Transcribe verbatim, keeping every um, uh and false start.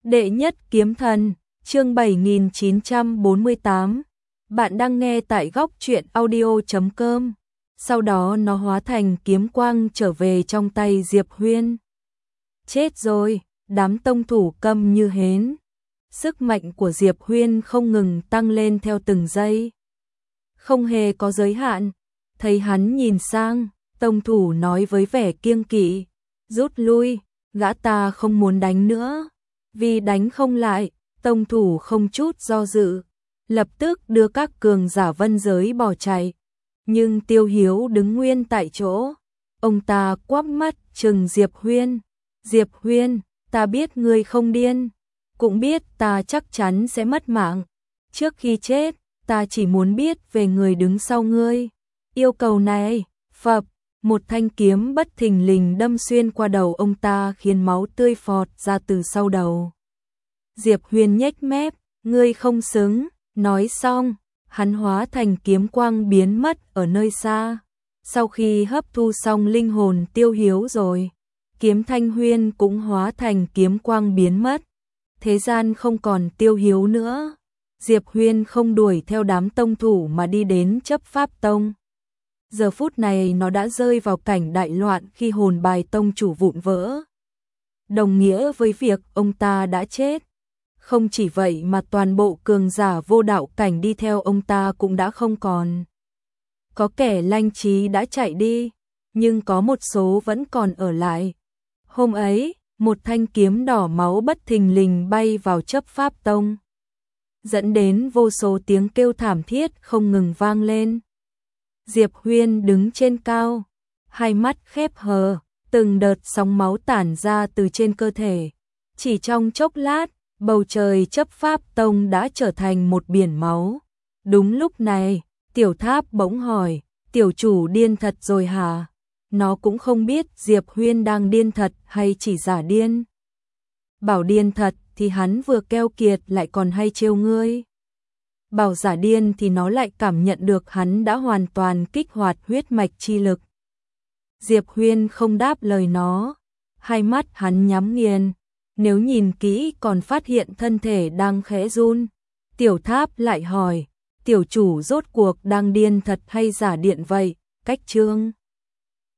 Đệ nhất kiếm thần, chương bảy nghìn chín trăm bốn mươi tám. Bạn đang nghe tại góc truyện audio chấm com. Sau đó nó hóa thành kiếm quang trở về trong tay Diệp Huyên. Chết rồi, đám tông thủ câm như hến. Sức mạnh của Diệp Huyên không ngừng tăng lên theo từng giây. Không hề có giới hạn. Thấy hắn nhìn sang, tông thủ nói với vẻ kiêng kỵ. Rút lui, gã ta không muốn đánh nữa. Vì đánh không lại, tông thủ không chút do dự, lập tức đưa các cường giả vân giới bỏ chạy. Nhưng Tiêu Hiếu đứng nguyên tại chỗ, ông ta quắp mắt trừng Diệp Huyên. Diệp Huyên, ta biết ngươi không điên, cũng biết ta chắc chắn sẽ mất mạng. Trước khi chết, ta chỉ muốn biết về người đứng sau ngươi. Yêu cầu này, phập, một thanh kiếm bất thình lình đâm xuyên qua đầu ông ta khiến máu tươi phọt ra từ sau đầu. Diệp Huyên nhếch mép, ngươi không xứng, nói xong, hắn hóa thành kiếm quang biến mất ở nơi xa. Sau khi hấp thu xong linh hồn Tiêu Hiếu rồi, kiếm Thanh Huyên cũng hóa thành kiếm quang biến mất. Thế gian không còn Tiêu Hiếu nữa. Diệp Huyên không đuổi theo đám tông thủ mà đi đến chấp pháp tông. Giờ phút này nó đã rơi vào cảnh đại loạn khi hồn bài tông chủ vụn vỡ. Đồng nghĩa với việc ông ta đã chết. Không chỉ vậy mà toàn bộ cường giả vô đạo cảnh đi theo ông ta cũng đã không còn. Có kẻ lanh trí đã chạy đi, nhưng có một số vẫn còn ở lại. Hôm ấy, một thanh kiếm đỏ máu bất thình lình bay vào chấp pháp tông, dẫn đến vô số tiếng kêu thảm thiết không ngừng vang lên. Diệp Huyên đứng trên cao, hai mắt khép hờ, từng đợt sóng máu tản ra từ trên cơ thể. Chỉ trong chốc lát, bầu trời chấp pháp tông đã trở thành một biển máu. Đúng lúc này, Tiểu Tháp bỗng hỏi, tiểu chủ điên thật rồi hả? Nó cũng không biết Diệp Huyên đang điên thật hay chỉ giả điên. Bảo điên thật thì hắn vừa keo kiệt lại còn hay trêu ngươi. Bảo giả điên thì nó lại cảm nhận được hắn đã hoàn toàn kích hoạt huyết mạch chi lực. Diệp Huyên không đáp lời nó, hai mắt hắn nhắm nghiền. Nếu nhìn kỹ còn phát hiện thân thể đang khẽ run. Tiểu Tháp lại hỏi, tiểu chủ rốt cuộc đang điên thật hay giả điện vậy? Cách chương